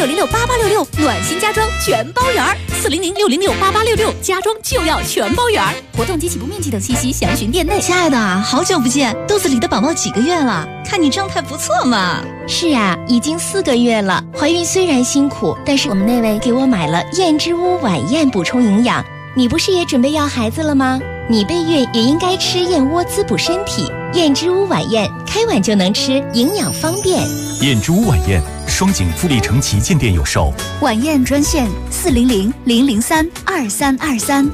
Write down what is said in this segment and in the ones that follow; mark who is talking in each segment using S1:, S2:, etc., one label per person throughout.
S1: 400-606-8866，暖心家装全包圆，400-606-8866，家装就要全包圆。活动及起步面积等信息详询店内。
S2: 亲爱的，好久不见，肚子里的宝宝几个月了？看你状态不错嘛。
S3: 是啊，已经4个月了。怀孕虽然辛苦，但是我们那位给我买了燕之屋晚宴补充营养。你不是也准备要孩子了吗？你备孕也应该吃燕窝滋补身体。燕之屋晚宴，开碗就能吃，营养方便。
S4: 燕之屋晚宴，双井富力城旗舰店有售。
S1: 晚宴专线400-003-2323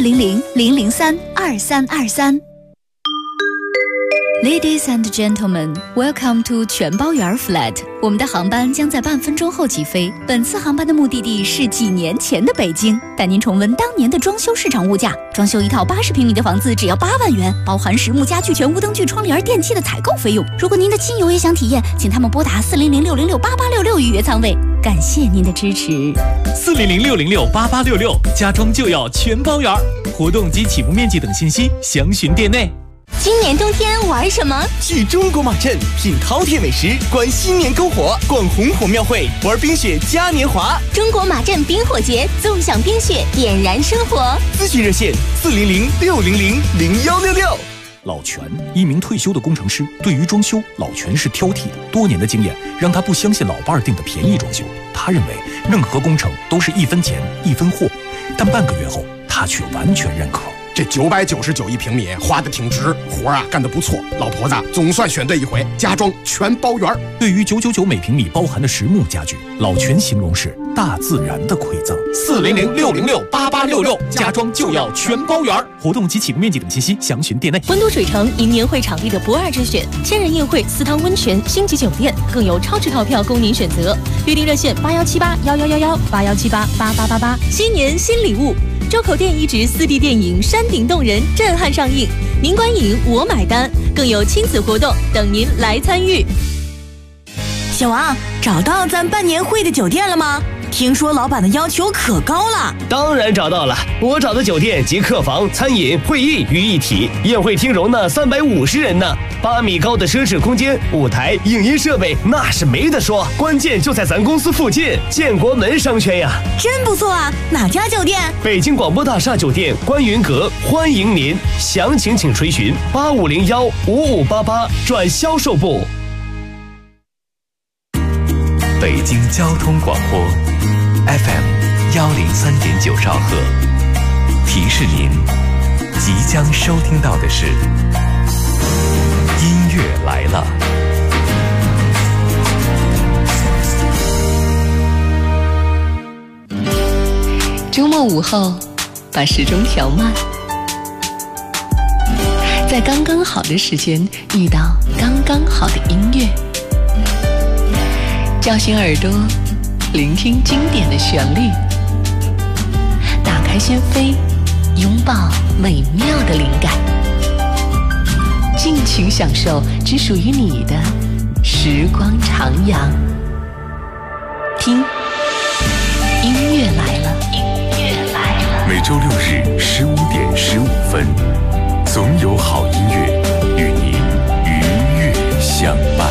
S1: 400-003-2323。Ladies and gentlemen, welcome to 全包圆 flat。我们的航班将在半分钟后起飞。本次航班的目的地是几年前的北京，带您重温当年的装修市场物价。装修一套80平米的房子只要8万元，包含实木家具、全屋灯具、窗帘、电器的采购费用。如果您的亲友也想体验，请他们拨打400-606-8866预约舱位。感谢您的支持。
S4: 400-606-8866，家装就要全包圆。活动及起步面积等信息详询店内。
S3: 今年冬天玩什么？
S5: 去中国马镇品饕餮美食，观新年篝火，逛红火庙会，玩冰雪嘉年华。
S3: 中国马镇冰火节，纵享冰雪，点燃生活。
S5: 咨询热线400-600-0166。
S4: 老全，一名退休的工程师，对于装修，老全是挑剔的。多年的经验让他不相信老伴儿订的便宜装修，他认为任何工程都是1分钱1分货。但半个月后，他却完全认可。
S6: 这999一平米花的挺值，活啊干得不错，老婆子总算选对一回，家装全包圆。
S4: 对于999每平米包含的实木家具，老全形容是大自然的馈赠。
S5: 400-606-8866，
S4: 家装就要全包圆。活动及起步面积等信息详询店内。
S7: 温都水城迎年会场地的不二之选，千人宴会、4汤温泉、星级酒店，更有超值套票供您选择。预订热线8178111181788888。新年新礼物。周口店遗址4D 电影《山顶洞人》震撼上映，您观影我买单，更有亲子活动等您来参与。
S8: 小王，找到咱办年会的酒店了吗？听说老板的要求可高了。
S9: 当然找到了，我找的酒店集客房、餐饮、会议于一体，宴会厅容纳350人呢，8米高的奢侈空间，舞台、影音设备那是没得说，关键就在咱公司附近，建国门商圈呀。
S8: 真不错啊，哪家酒店？
S9: 北京广播大厦酒店观云阁，欢迎您，详情请垂询8501-5588转销售部。
S4: 北京交通广播 FM 103.9兆赫，提示您即将收听到的是音乐来了。
S10: 周末午后，把时钟调慢，在刚刚好的时间遇到刚刚好的音乐，叫醒耳朵，聆听经典的旋律，打开心扉，拥抱美妙的灵感，尽情享受只属于你的时光徜徉。听，音乐来了，音乐来了。
S4: 每周6日15:15，总有好音乐与您愉悦相伴。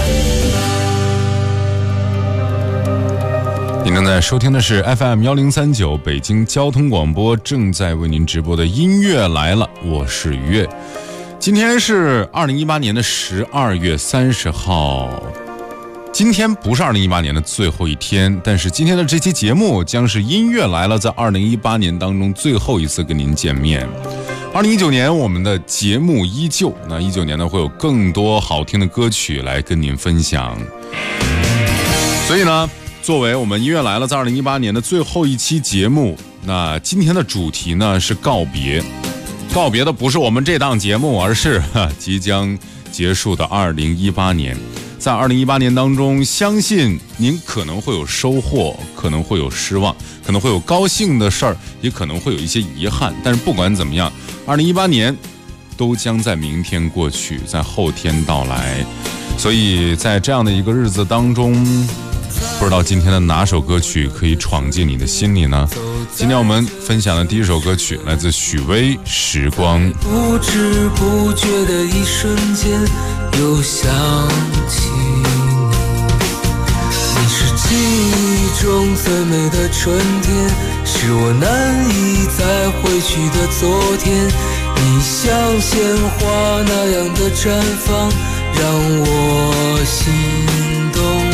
S4: 您正在收听的是 FM 1039北京交通广播正在为您直播的音乐来了，我是于悦。今天是2018年的12月30号，今天不是2018年的最后一天，但是今天的这期节目将是音乐来了在2018年当中最后一次跟您见面。2019年我们的节目依旧，那19年呢会有更多好听的歌曲来跟您分享，所以呢作为我们音乐来了在2018年的最后一期节目，那今天的主题呢是告别。告别的不是我们这档节目，而是即将结束的2018年。在2018年当中，相信您可能会有收获，可能会有失望，可能会有高兴的事儿，也可能会有一些遗憾。但是不管怎么样，2018年都将在明天过去，在后天到来。所以在这样的一个日子当中，不知道今天的哪首歌曲可以闯进你的心里呢？今天我们分享的第一首歌曲来自许巍《时光》。
S11: 不知不觉的一瞬间又想起你，你是记忆中最美的春天，是我难以再回去的昨天。你像鲜花那样的绽放，让我心动。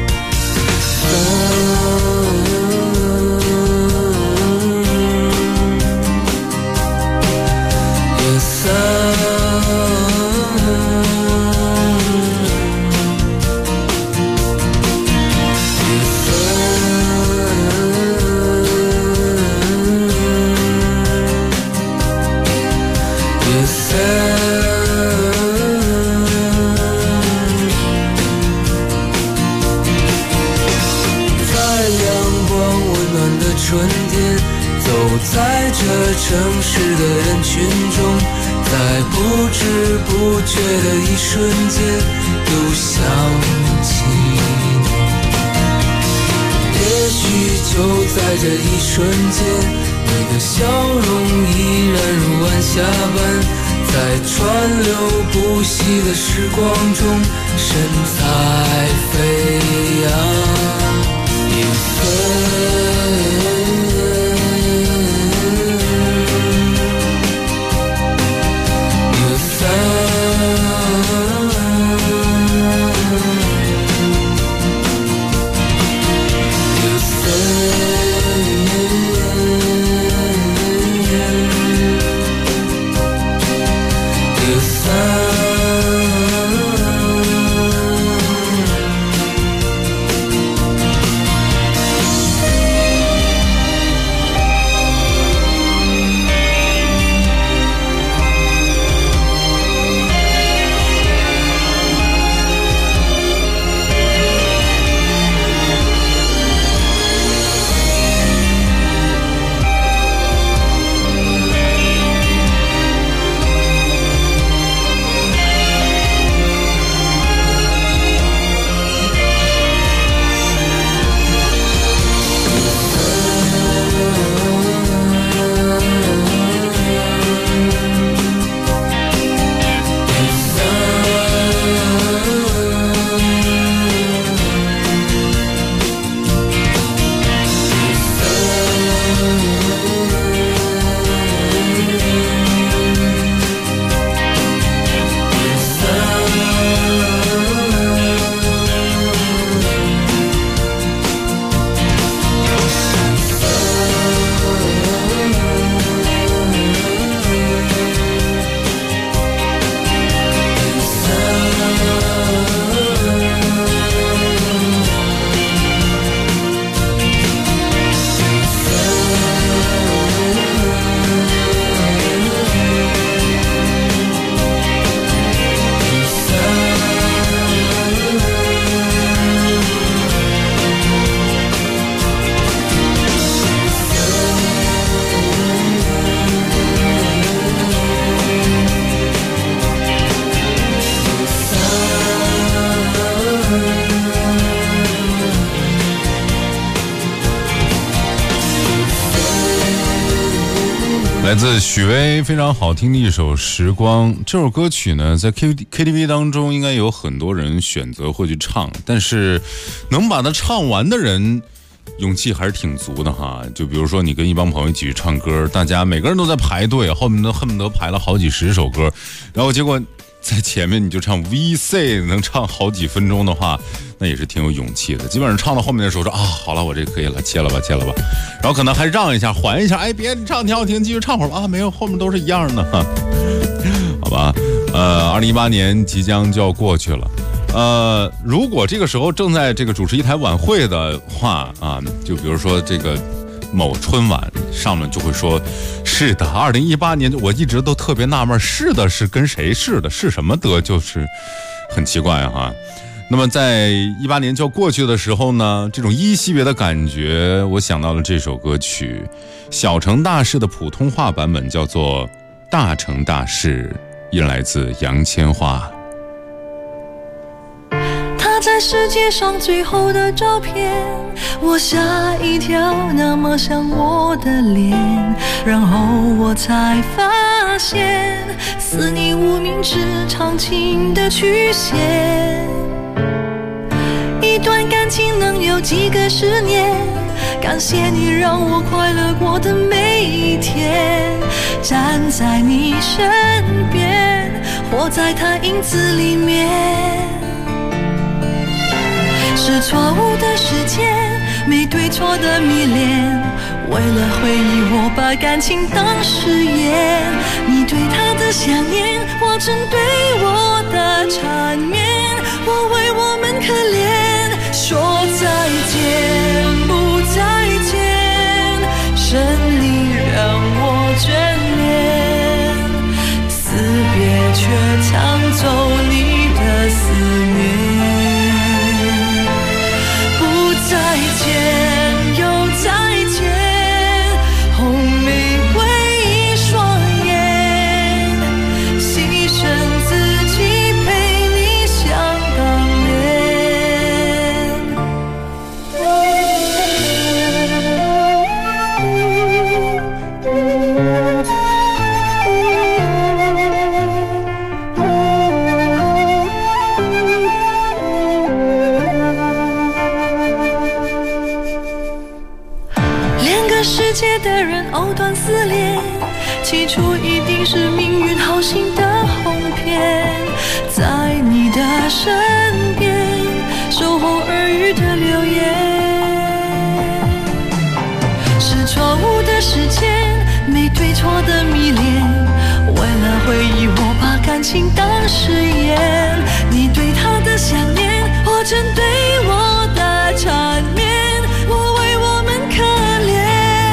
S11: 春天，走在这城市的人群中，在不知不觉的一瞬间，又想起你。也许就在这一瞬间，你的笑容依然如晚霞般，在川流不息的时光中，神采飞扬。一飞。
S4: 来自许巍非常好听的一首《时光》。这首歌曲呢，在 KTV 当中应该有很多人选择会去唱，但是能把它唱完的人勇气还是挺足的哈。就比如说你跟一帮朋友一起去唱歌，大家每个人都在排队，后面都恨不得排了好几十首歌，然后结果在前面你就唱 VC 能唱好几分钟的话，那也是挺有勇气的。基本上唱到后面的时候说啊，好了，我这可以了，切了吧，然后可能还让一下，缓一下，哎，别唱挺好听，继续唱会儿吧。啊，没有，后面都是一样的，好吧。2018年即将就要过去了，如果这个时候正在这个主持一台晚会的话啊，就比如说这个某春晚上面就会说，是的，2018年我一直都特别纳闷，是的是跟谁是的，是什么的，就是很奇怪哈。那么在18年就要过去的时候呢，这种依稀别的感觉，我想到了这首歌曲，小城大事的普通话版本叫做《大城大事》，依然来自杨千嬅。
S12: 他在世界上最后的照片，我吓一跳，那么像我的脸，然后我才发现似你无名指长情的曲线。一段感情能有几个10年， 感谢你让我快乐过的每一天，站在你身边，活在他影子里面。是错误的时间，没对错的迷恋，为了回忆我把感情当誓言。你对他的想念，我针对我的缠绵，我为我们可怜，说再见不再见，生离让我眷恋，死别却抢走你的思念。再见又再见，红玫瑰一双眼，牺牲自己陪你想当世界的人藕断丝连，起初一定是命运好心的哄骗，在你的身边守候耳语的流言。是错误的时间，没对错的迷恋，为了回忆我把感情当誓言。你对他的想念，我针对我的缠绵，我为我们可怜，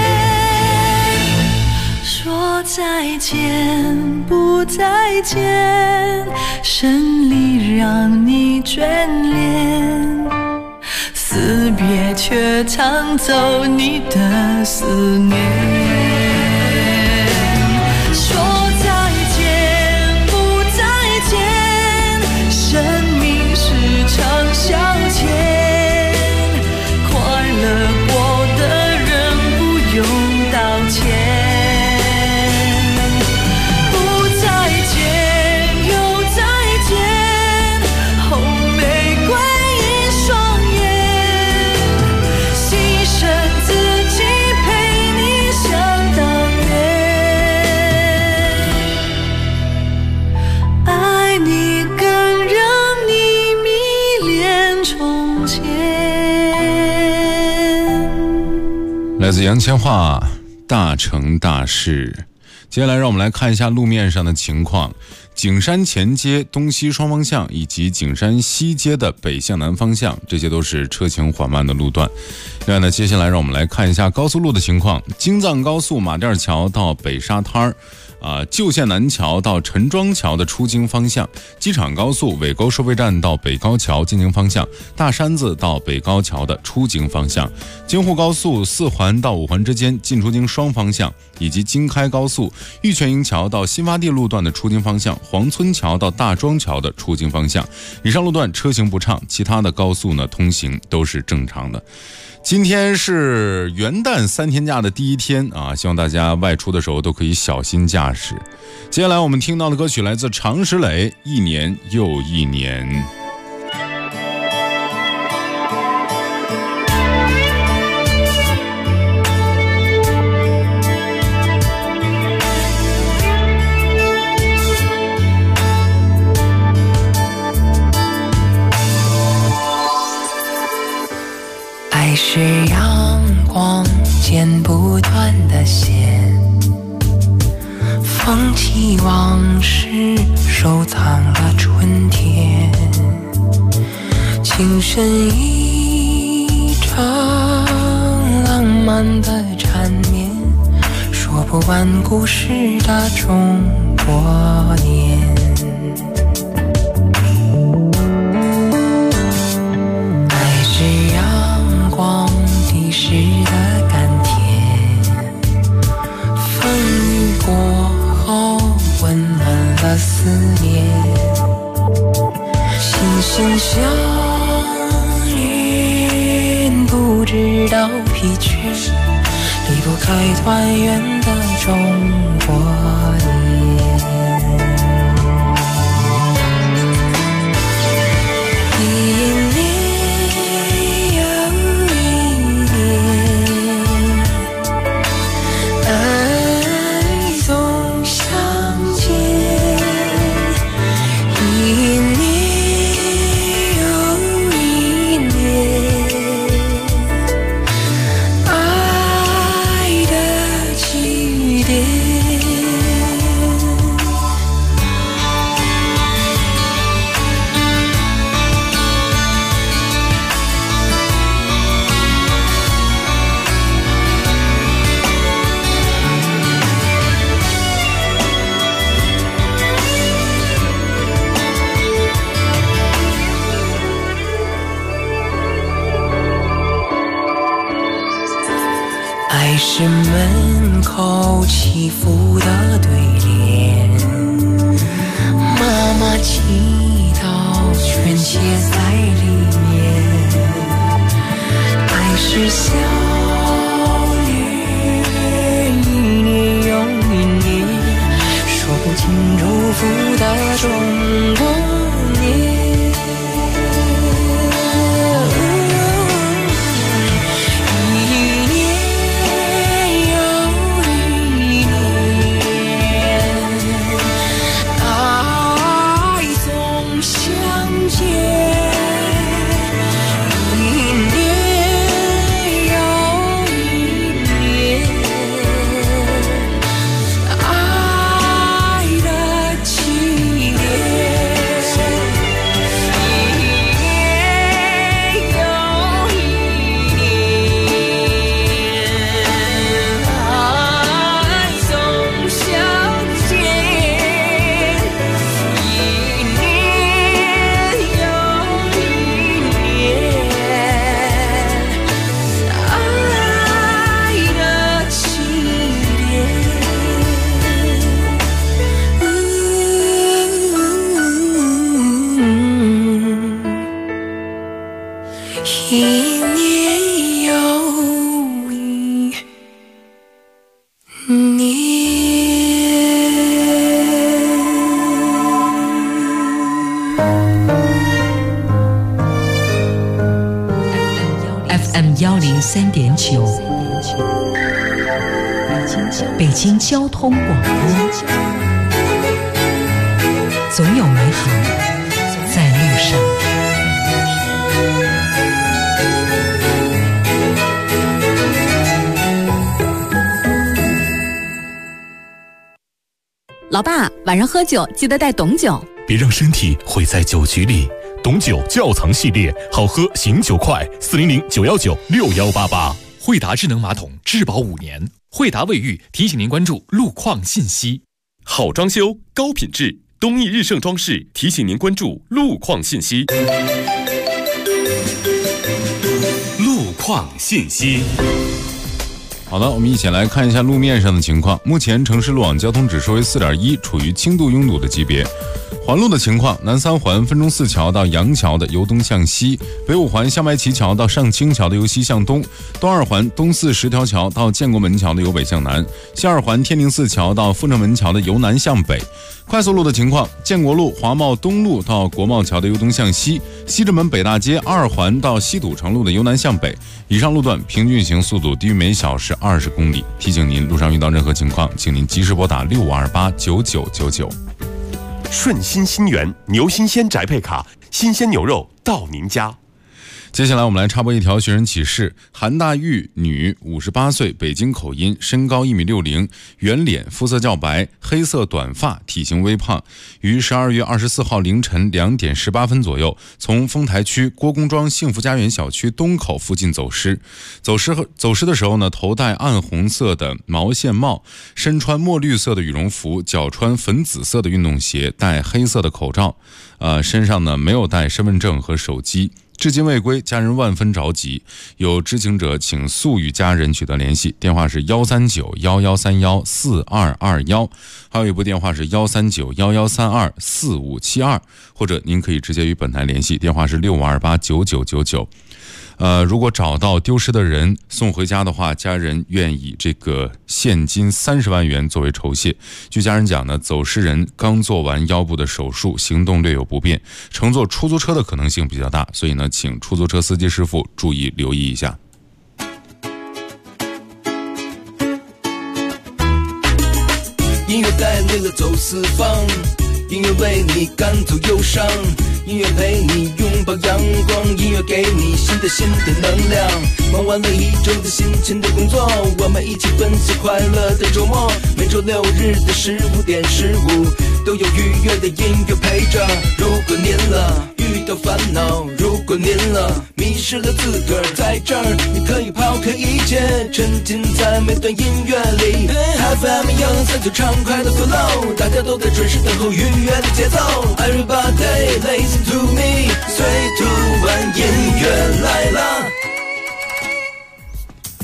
S12: 说再见不再见，生离让你眷恋，死别却抢走你的思念。说再见不再见，生命是场消遣，快乐过的人不用道歉。
S4: 来自杨千嬅，大成大事。接下来让我们来看一下路面上的情况。景山前街东西双方向以及景山西街的北向南方向，这些都是车行缓慢的路段。另外呢，接下来让我们来看一下高速路的情况。京藏高速马甸桥到北沙滩旧县南桥到陈庄桥的出京方向，机场高速尾沟收费站到北高桥进京方向，大山子到北高桥的出京方向，京沪高速4环到5环之间进出京双方向，以及京开高速玉泉营桥到新发地路段的出京方向，黄村桥到大庄桥的出京方向。以上路段车行不畅，其他的高速呢通行都是正常的。今天是元旦3天假的第一天希望大家外出的时候都可以小心驾驶。接下来我们听到的歌曲来自常石磊，一年又一年。
S11: 爱是阳光剪不断的线，放弃往事，收藏了春天，情深一场浪漫的缠绵，说不完故事的中国年。爱是阳光滴湿的甘甜，风雨过后温暖了思念，心心相印不知道疲倦，离不开团圆的中国年。一年又一年， 爱是门口起伏的对联，妈妈祈祷全写在里面。爱是笑脸，一年又一年，说不尽祝福的中国年。
S13: 103.9，北京交通广播，总有美好在路上。
S1: 老爸，晚上喝酒记得带董酒，
S14: 别让身体毁在酒局里。董酒窖藏系列，好喝醒酒快，400-919-6188。
S15: 惠达智能马桶质保5年，惠达卫浴提醒您关注路况信息。
S16: 好装修高品质，东义日盛装饰提醒您关注路况信息。路况信息。
S4: 好的，我们一起来看一下路面上的情况。目前城市路网交通指数为4.1，处于轻度拥堵的级别。环路的情况，南三环分钟寺桥到杨桥的由东向西，北五环向白旗桥到上清桥的由西向东，东二环东四十条桥到建国门桥的由北向南，西二环天宁寺桥到阜成门桥的由南向北。快速路的情况，建国路华贸东路到国贸桥的由东向西，西直门北大街二环到西堵城路的由南向北。以上路段平均运行速度低于每小时20公里。提醒您，路上遇到任何情况，请您及时拨打65289999。
S16: 顺心新源牛新鲜宅配卡，新鲜牛肉到您家。
S4: 接下来我们来插播一条寻人启事。韩大玉，女，58岁，北京口音，身高1.60米，圆脸，肤色较白，黑色短发，体型微胖，于12月24号凌晨2点18分左右从丰台区郭公庄幸福家园小区东口附近走失。走失的时候呢，头戴暗红色的毛线帽，身穿墨绿色的羽绒服，脚穿粉紫色的运动鞋，戴黑色的口罩，身上呢没有带身份证和手机。至今未归，家人万分着急，有知情者请速与家人取得联系，电话是139-1131-4221，还有一部电话是139-1132-4572，或者您可以直接与本台联系，电话是65289999。如果找到丢失的人送回家的话，家人愿以这个现金30万元作为酬谢。据家人讲呢，走失人刚做完腰部的手术，行动略有不便，乘坐出租车的可能性比较大，所以呢，请出租车司机师傅注意留意一下。
S17: 音乐带累了走四方，音乐为你赶走忧伤，音乐陪你拥抱阳光，音乐给你新的能量。忙完了一周的辛勤的工作，我们一起分享快乐的周末。每周6日的15点15，都有愉悦的音乐陪着。如果您遇到烦恼，如果您迷失了自个儿，在这儿你可以抛开一切，沉浸在每段音乐里。FM 103就畅快的 flow， 大家都在准时等候愉悦的节奏。Everybody listen to me， 最突然音乐来了。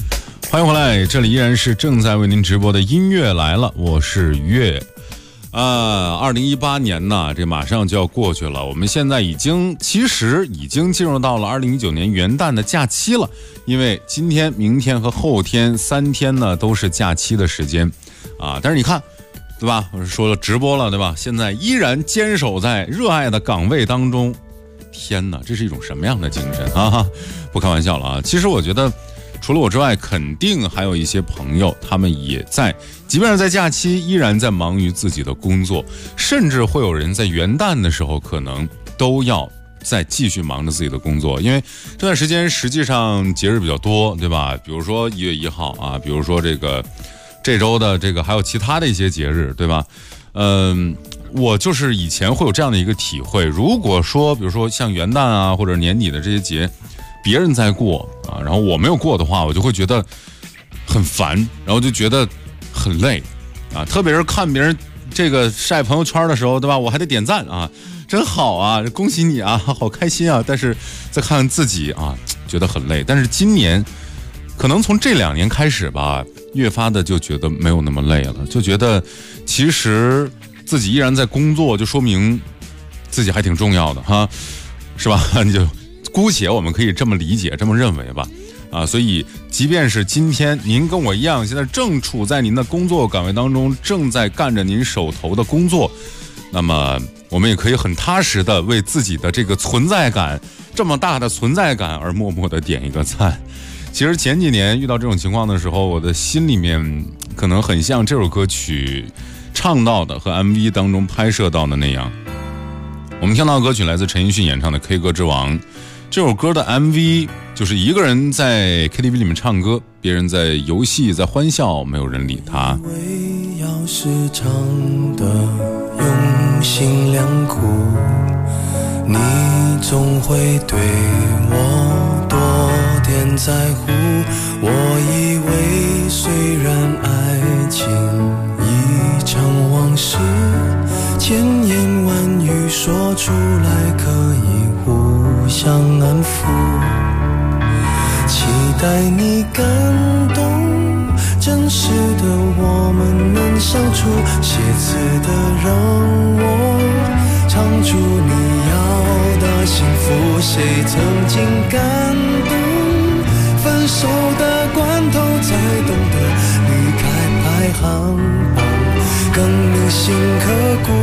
S4: 欢迎回来，这里依然是正在为您直播的音乐来了，我是月。2018年呢，这马上就要过去了，我们现在其实已经进入到了2019年元旦的假期了，因为今天、明天和后天3天呢都是假期的时间啊。但是你看，对吧？我说了直播了，对吧？现在依然坚守在热爱的岗位当中，天哪，这是一种什么样的精神啊？不开玩笑了啊！其实我觉得，除了我之外，肯定还有一些朋友，他们也在，即便是在假期，依然在忙于自己的工作，甚至会有人在元旦的时候，可能都要再继续忙着自己的工作，因为这段时间实际上节日比较多，对吧？比如说1月1号啊，比如说这周的还有其他的一些节日，对吧？我就是以前会有这样的一个体会，如果说比如说像元旦啊或者年底的这些节，别人在过啊，然后我没有过的话，我就会觉得很烦，然后就觉得很累啊。特别是看别人晒朋友圈的时候，对吧？我还得点赞啊，真好啊，恭喜你啊，好开心啊。但是再看看自己啊，觉得很累。但是今年可能从这2年开始吧，越发的就觉得没有那么累了，就觉得其实自己依然在工作，就说明自己还挺重要的哈，是吧？你就姑且我们可以这么理解，这么认为吧。啊，所以即便是今天您跟我一样，现在正处在您的工作岗位当中，正在干着您手头的工作，那么我们也可以很踏实的为自己的这个存在感，这么大的存在感而默默的点一个赞。其实前几年遇到这种情况的时候，我的心里面可能很像这首歌曲唱到的和 MV 当中拍摄到的那样。我们听到的歌曲来自陈奕迅演唱的《K 歌之王》，这首歌的 MV 就是一个人在 KTV 里面唱歌，别人在游戏在欢笑，没有人理他。
S11: 要是唱的用心良苦，你总会对我多点在乎。我以为虽然爱情已成往事，千言万语说出来可以互相安抚，期待你感动，真实的我们能相处，写词的让我唱出你要的幸福。谁曾经感动，分手的关头才懂得离开排行榜更铭心刻骨。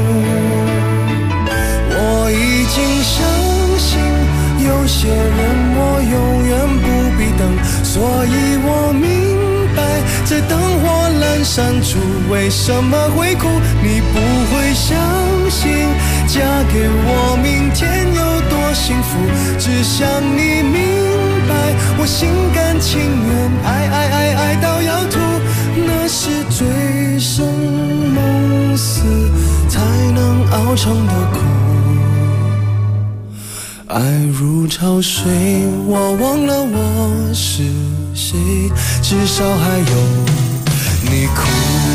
S11: 我已经相信有些人我永远不必等，所以我明白在灯火阑珊处为什么会哭。你不会相信嫁给我明天有多幸福，只想你明白我心甘情愿爱到要吐，那是醉生梦死才能熬成的苦。爱如潮水，我忘了我是谁，至少还有你哭。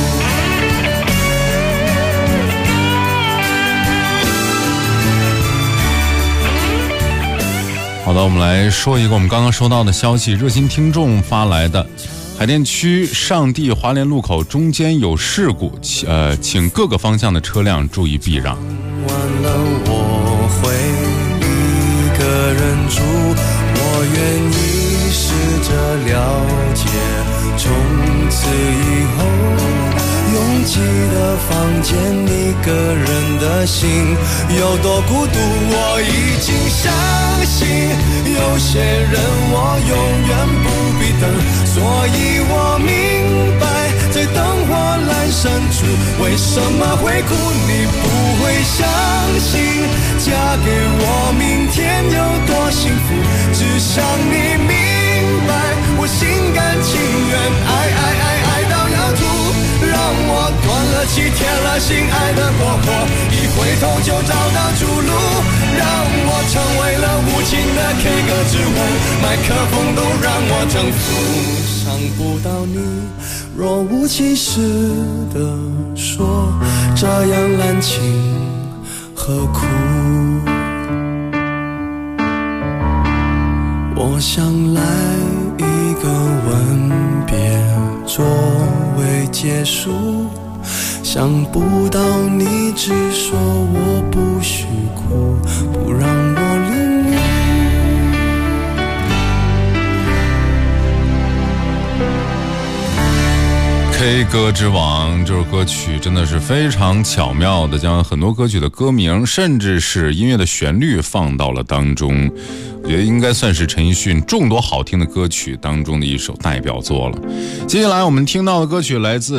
S4: 好的，我们来说一个我们刚刚收到的消息，热心听众发来的。海淀区上地华联路口中间有事故，请各个方向的车辆注意避让。
S11: 完了我会一个人住，我愿意试着了解，从此以后拥挤的房间一个人的心有多孤独。我已经相信有些人我永远不必等，所以我明白在灯火阑珊处为什么会哭。你不会相信嫁给我明天有多幸福，只想你明白我心甘情愿爱到要吐，让我断了气铁了心爱的过火，一回头就找到出路，让我成为了无情的 K 歌之王，麦克风都让我征服。伤不到你，若无其事地说，这样滥情何苦？我想来一个吻别， 结束，想不到你只说我不许哭，不让我流泪。
S4: K 歌之王这首歌曲真的是非常巧妙的将很多歌曲的歌名甚至是音乐的旋律放到了当中，我觉得应该算是陈奕迅众多好听的歌曲当中的一首代表作了。接下来我们听到的歌曲来自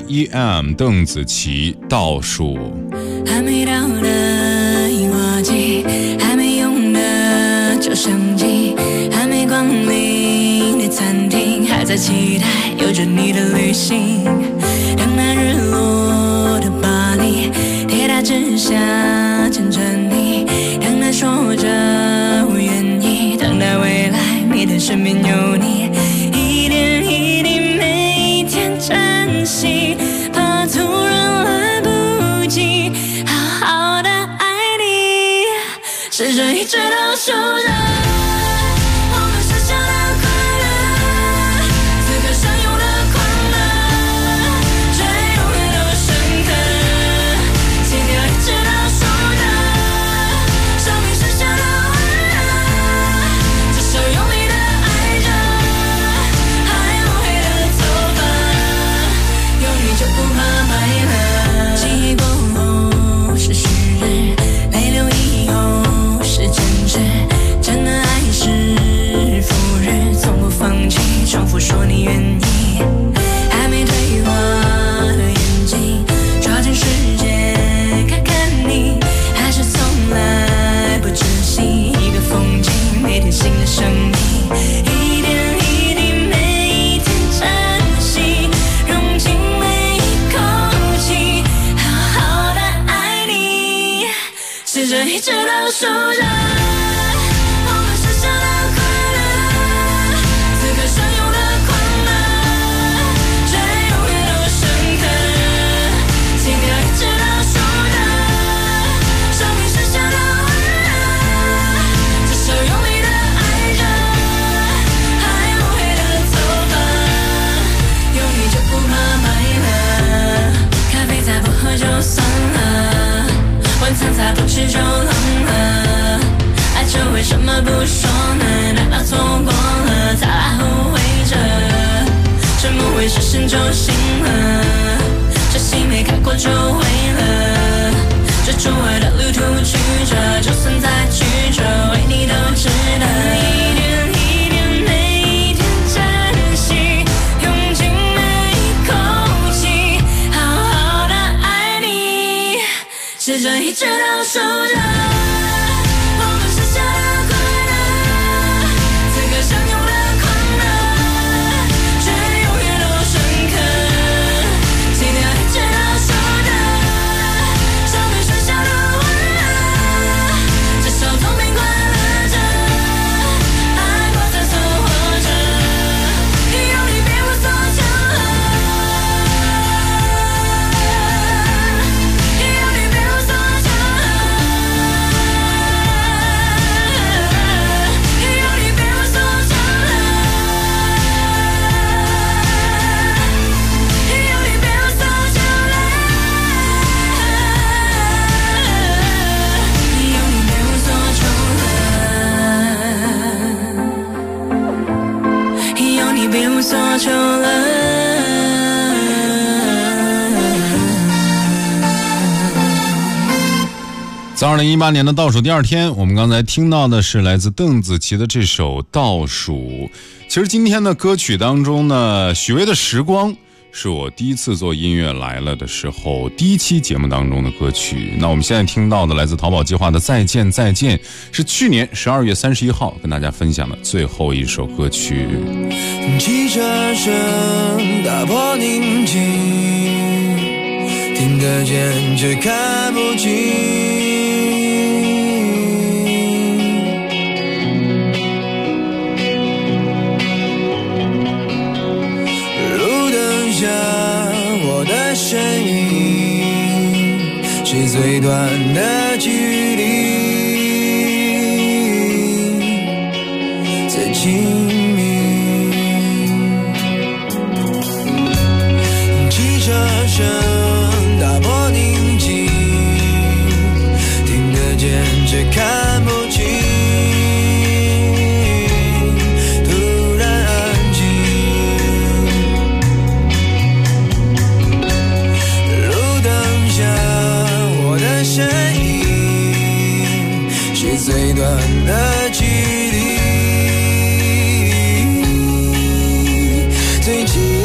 S4: GEM 邓紫棋，倒数。
S12: 还没到的樱花季，还没用的照相机，还没光临的餐厅，还在期待有着你的旅行。等那日落的巴黎，铁塔之下牵着你，等那说着我愿意，等待未来你的身边有你，一点一滴每一天珍惜，怕突然来不及好好的爱你，试着一直倒数着我们剩下的快乐，此刻相拥的快乐，却永远都深刻，心跳一直倒数着生命剩下的温热，至少用力的爱着，还不会的头发，有你就不怕白了。记忆过后是虚日，泪流以后是真挚，真的爱是赴日，从不放弃，重复说你愿意，还没退化的眼睛，抓紧时间看看你，还是从来不珍惜一个风景，每天新的生命，一点一滴每一天珍惜，用尽每一口气，好好的爱你，试着一直倒数着我们剩下的快乐，此刻相拥的快乐，却永远都深刻，心跳一直倒数着生命剩下的温热，至少用力的爱着，还不会的头发，有你就不怕白了，咖啡再不喝就算了，晚餐再不吃就冷了，爱着为什么不说呢？难道错过了才来后悔着？沉默会是神就醒了，这戏没看过就毁了，这出外的旅途曲折，就算再曲折，为你都值得。一点一点每一天珍惜，用尽每一口气，好好的爱你，试着一直倒数着我们剩下的快乐，此刻相拥的快乐，却永远都深刻，心跳一直倒数着生命剩下的温热，至少痛并快乐着，爱过才凑合着，有你别无所求了，有你别无所求了，有你别无所求了，有你别无所求了，有你别无所求了，有你别无所求了。
S4: 在2018年的倒数第二天，我们刚才听到的是来自邓紫棋的这首《倒数》。其实今天的歌曲当中呢，许巍的《时光》是我第一次做音乐来了的时候第一期节目当中的歌曲。那我们现在听到的来自淘宝计划的《再见再见》，是去年12月31号跟大家分享的最后一首歌曲。
S11: 汽车声打破宁静，听得见却看不清，路灯下我的身影是最短的距离，最亲密。汽
S18: 却看不清。突然安静，路灯下我的身影是最短的距离，最近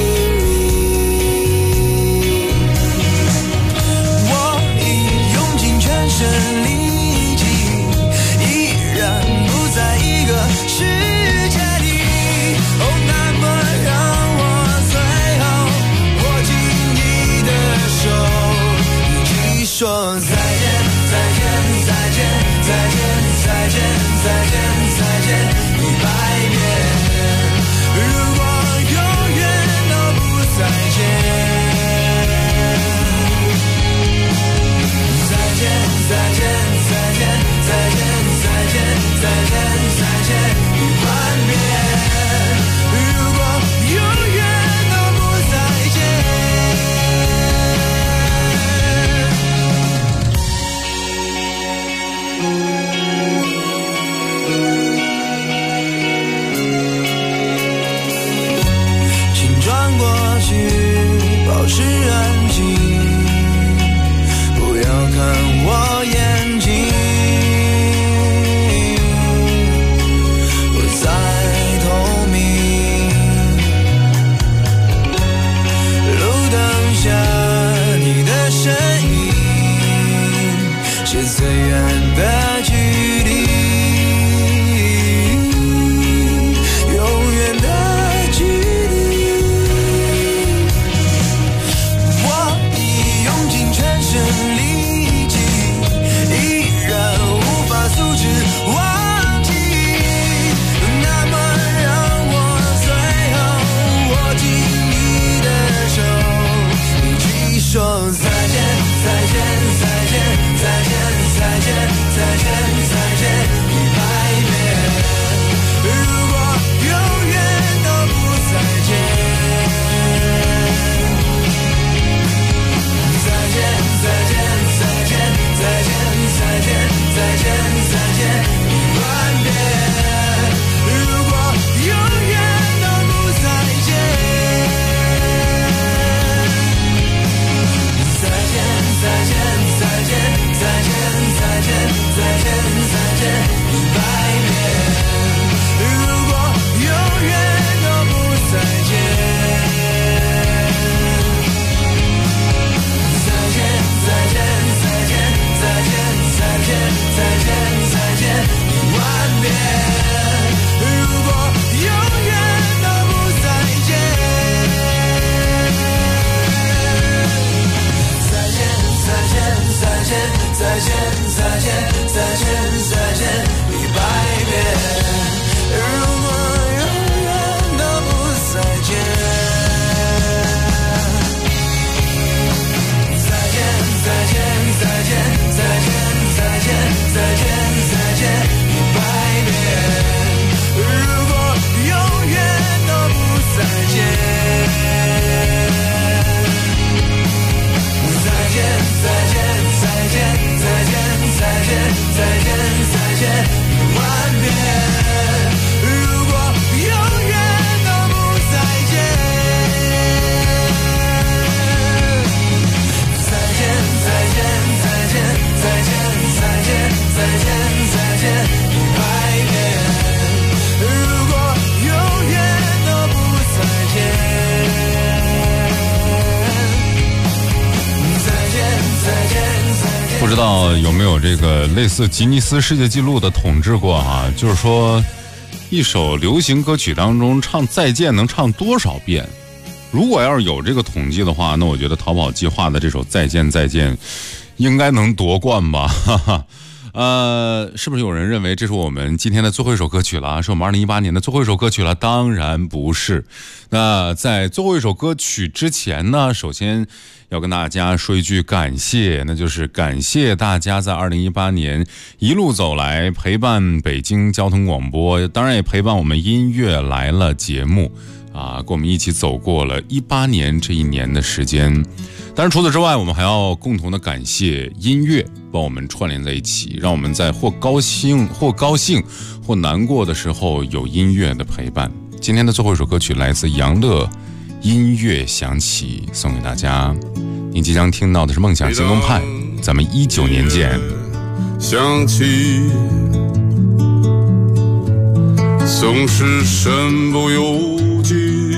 S18: 身力气，依然不在一个世界里。哦，那么让我最后握紧你的手，一起说再见，再见，再见，再见，再见，再见，再见，100遍。如果永远都不再见。再见，再见，再见，再见，再见，再见，10000遍。如果永远都不再见。请转过去，保持安静。不要看我眼睛，不再透明。路灯下你的身影是最远的距离，永远的距离。我已用尽全身力气，依然无法阻止忘记。那么让我最后握紧你的手，一起说再见，再见，再见，再见，再见，再见，再见，100遍。如果永远都不再见。再见，再见，再见，再见，再见，再见，再见，10000遍。如果永远都不再见。再见，再见，再见，再见，再见，再见，再见，100遍。如果永远都不再见。再见，再见，再见，再见，再见，再见，再见，10000遍。如果永远都不再见。再见，再见，再见，再见，再见，再见，再见，100遍。如果永远都不再见。再见，再见，再见，再见，再见，再见，再见，100遍。如果永远都不再见。再见，再见，再见，再见，再见，再见，再见，10000遍。如果永远都不再见。再见，再见，再见，再见，再见，再见，再见，100遍。如果永远都不再见。再见，再见，再见。
S4: 不知道有没有这个类似吉尼斯世界纪录的统治过啊？就是说，一首流行歌曲当中唱再见能唱多少遍？如果要是有这个统计的话，那我觉得逃跑计划的这首再见再见应该能夺冠吧。哈哈。是不是有人认为这是我们今天的最后一首歌曲了？是我们2018年的最后一首歌曲了？当然不是。那在最后一首歌曲之前呢，首先要跟大家说一句感谢，那就是感谢大家在2018年一路走来陪伴北京交通广播，当然也陪伴我们音乐来了节目跟我们一起走过了18年这一年的时间。当然除此之外，我们还要共同的感谢音乐帮我们串联在一起，让我们在或高兴或难过的时候有音乐的陪伴。今天的最后一首歌曲来自杨乐，音乐响起，送给大家。你即将听到的是梦想行动派，咱们19年见。
S19: 响起总是身不由己，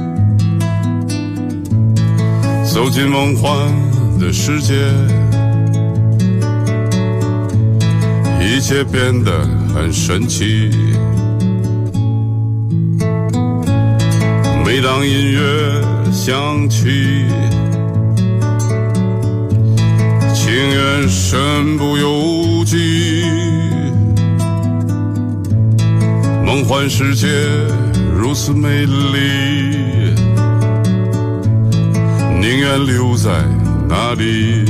S19: 走进梦幻的世界，一切变得很神奇。每当音乐响起，情愿身不由己。梦幻世界如此美丽，宁愿留在那里。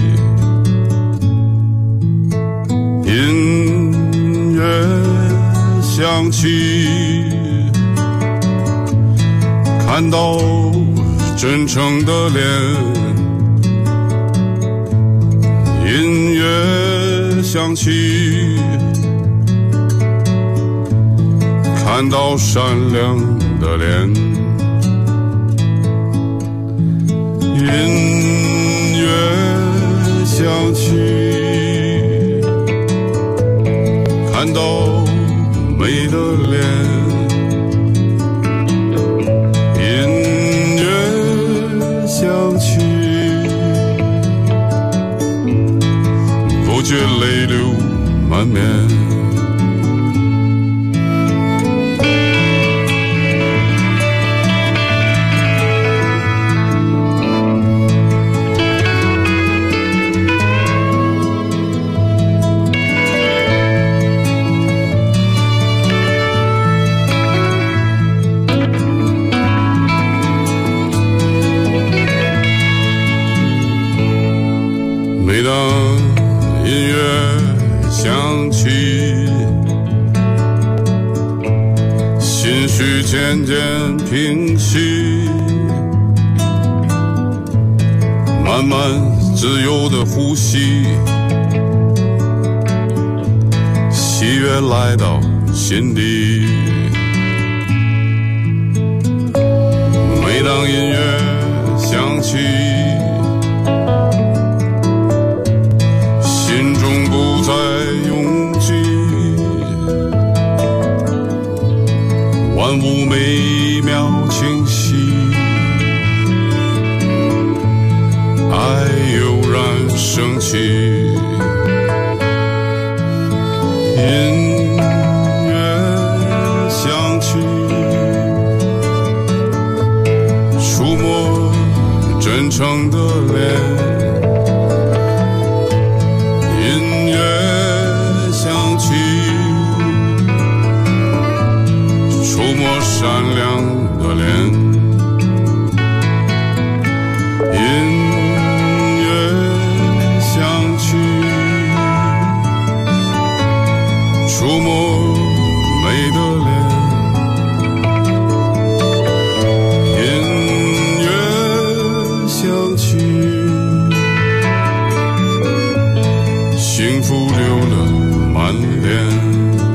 S19: 音乐响起，看到真诚的脸。音乐响起，看到善良的脸。音乐响起，看到美的脸。音乐响起，不觉泪流满面。每当音乐响起，心绪渐渐平息，慢慢自由的呼吸，喜悦来到心底。每当音乐响起，心中不再拥挤，万物美妙清晰，爱油然升起。音乐响起，触摸真诚的脸。善良的脸，音乐响起，触摸美的脸。音乐响起，幸福流了满脸。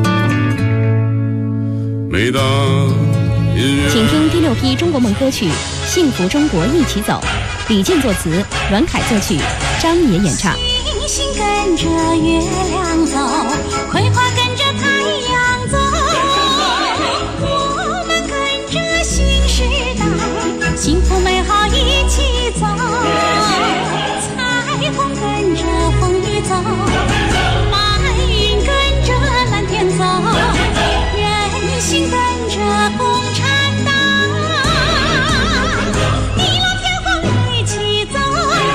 S19: 每当
S20: 请听第6批中国梦歌曲《幸福中国一起走》，李健作词，阮凯作曲，张也演唱。
S21: 星星跟着月亮走，葵花跟着太阳走，我们跟着新时代，幸福美好一起走。彩虹跟着风雨走，白云跟着蓝天走，人心跟着共产党，地老天荒一起走，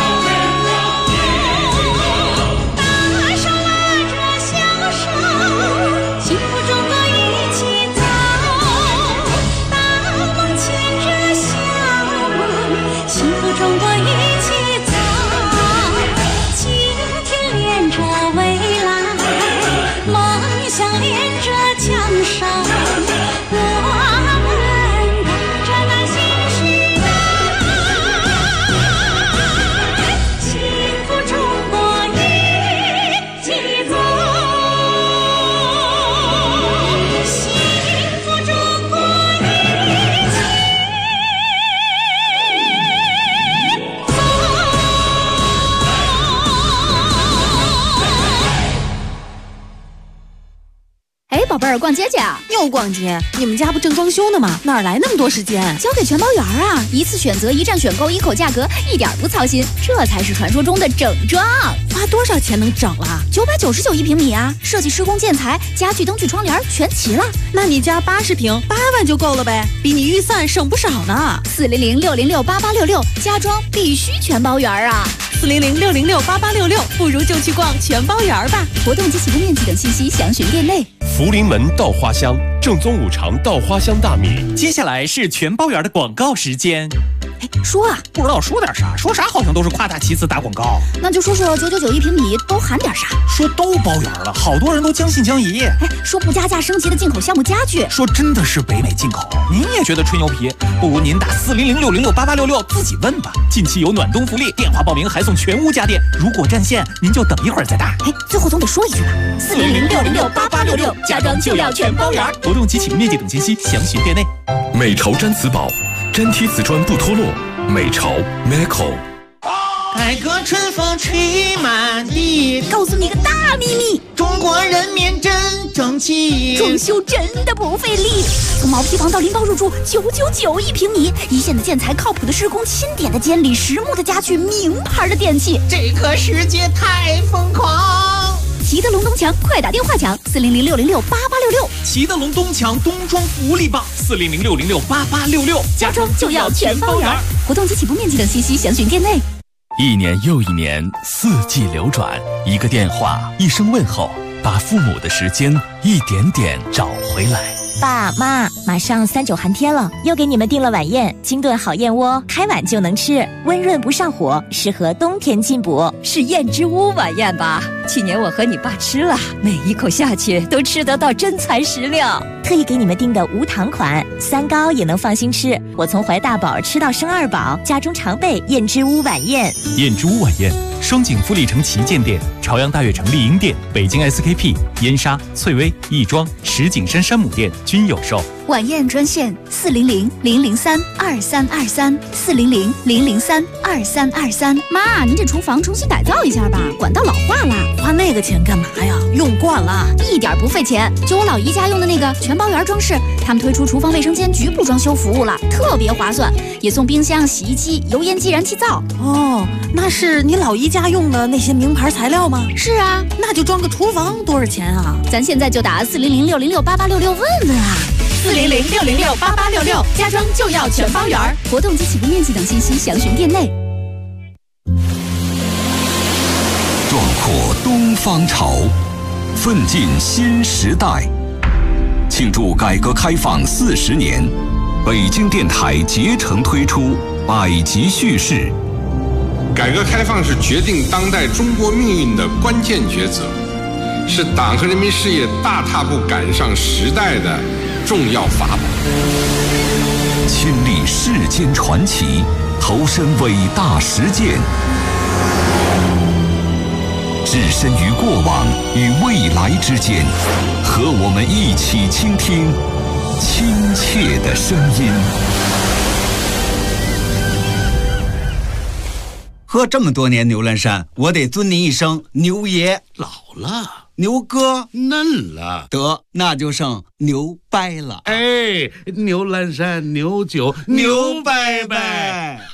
S21: 大手拉着小手，幸福中国一起走，大梦牵着小梦，
S1: 辈儿逛街去啊？
S8: 又逛街？你们家不正装修呢吗？哪来那么多时间？
S1: 交给全包园啊！一次选择，一站选购，一口价格，一点不操心，这才是传说中的整装。
S8: 花多少钱能整了
S1: ？999一平米啊！设计、施工、建材、家具、灯具、窗帘全齐了。
S8: 那你家80平，8万就够了呗，比你预算省不少呢。
S1: 400-606-8866，家装必须全包园啊
S8: ！400-606-8866，不如就去逛全包园吧。
S1: 活动及起步面积等信息详询店内。
S16: 福临门稻花香，正宗五常稻花香大米。
S2: 接下来是全包园的广告时间。
S1: 说啊，
S2: 不知道说点啥，说啥好像都是夸大其词打广告。
S1: 那就说999一平米都含点啥？
S2: 说都包圆了，好多人都将信将疑。
S1: 说不加价升级的进口项目家具，
S2: 说真的是北美进口。您也觉得吹牛皮？不如您打400-606-8866自己问吧。近期有暖冬福利，电话报名还送全屋家电。如果占线，您就等一会儿再打。
S1: 最后总得说一句吧，400-606-8866，家装就要全包圆。
S2: 活动及起步面积等信息详询店内。
S16: 美潮毡瓷宝，粘贴瓷砖不脱落。美潮 Meco。
S22: 改革春风吹满地，
S1: 告诉你个大秘密，
S22: 中国人民真争气，
S1: 装修真的不费力。从毛坯房到拎包入住，999一平米，一线的建材，靠谱的施工，钦点的监理，实木的家具，名牌的电器，
S22: 这个世界太疯狂。
S1: 齐德龙东墙，快打电话抢400-606-8866。
S2: 齐德龙东墙冬装福利棒，400-606-8866，
S1: 家装就要全包圆。活动及起步面积等信息详询店内。
S14: 一年又一年，四季流转，一个电话，一声问候，把父母的时间一点点找回来。
S3: 爸妈，马上39寒天了，又给你们订了晚宴，精炖好燕窝，开碗就能吃，温润不上火，适合冬天进补。
S1: 是燕之屋晚宴吧？去年我和你爸吃了，每一口下去都吃得到真材实料。
S3: 特意给你们订的无糖款，3高也能放心吃。我从怀大宝吃到生2宝，家中常备燕之屋晚宴。
S15: 燕之屋晚宴，双井富力城旗舰店、朝阳大悦城丽婴店、北京 SKP、燕莎、翠微、亦庄、石景山山姆店均有售。
S1: 晚宴专线400-003-2323，400-003-2323。妈，您这厨房重新改造一下吧，管道老化了。
S8: 花那个钱干嘛呀？用惯了，
S1: 一点不费钱。就我老姨家用的那个全包园装饰，他们推出厨房卫生间局部装修服务了，特别划算，也送冰箱、洗衣机、油烟机、燃气灶。
S8: 哦，那是你老姨家用的那些名牌材料吗？
S1: 是啊，
S8: 那就装个厨房多少钱啊？
S1: 咱现在就打400-606-8866问问啊。
S8: 400-606-8866，家装就要全包圆。
S1: 活动及起步面积等信息详询店内。
S23: 壮阔东方潮，奋进新时代。庆祝改革开放40年，北京电台竭诚推出百集叙事。
S24: 改革开放是决定当代中国命运的关键抉择，是党和人民事业大踏步赶上时代的重要法宝。
S23: 亲历世间传奇，投身伟大实践，置身于过往与未来之间，和我们一起倾听亲切的声音。
S25: 喝这么多年牛栏山，我得尊您一声牛爷。
S26: 老了，
S25: 牛哥
S26: 嫩了，
S25: 得那就剩牛掰了。
S26: 哎，牛栏山牛酒牛掰掰。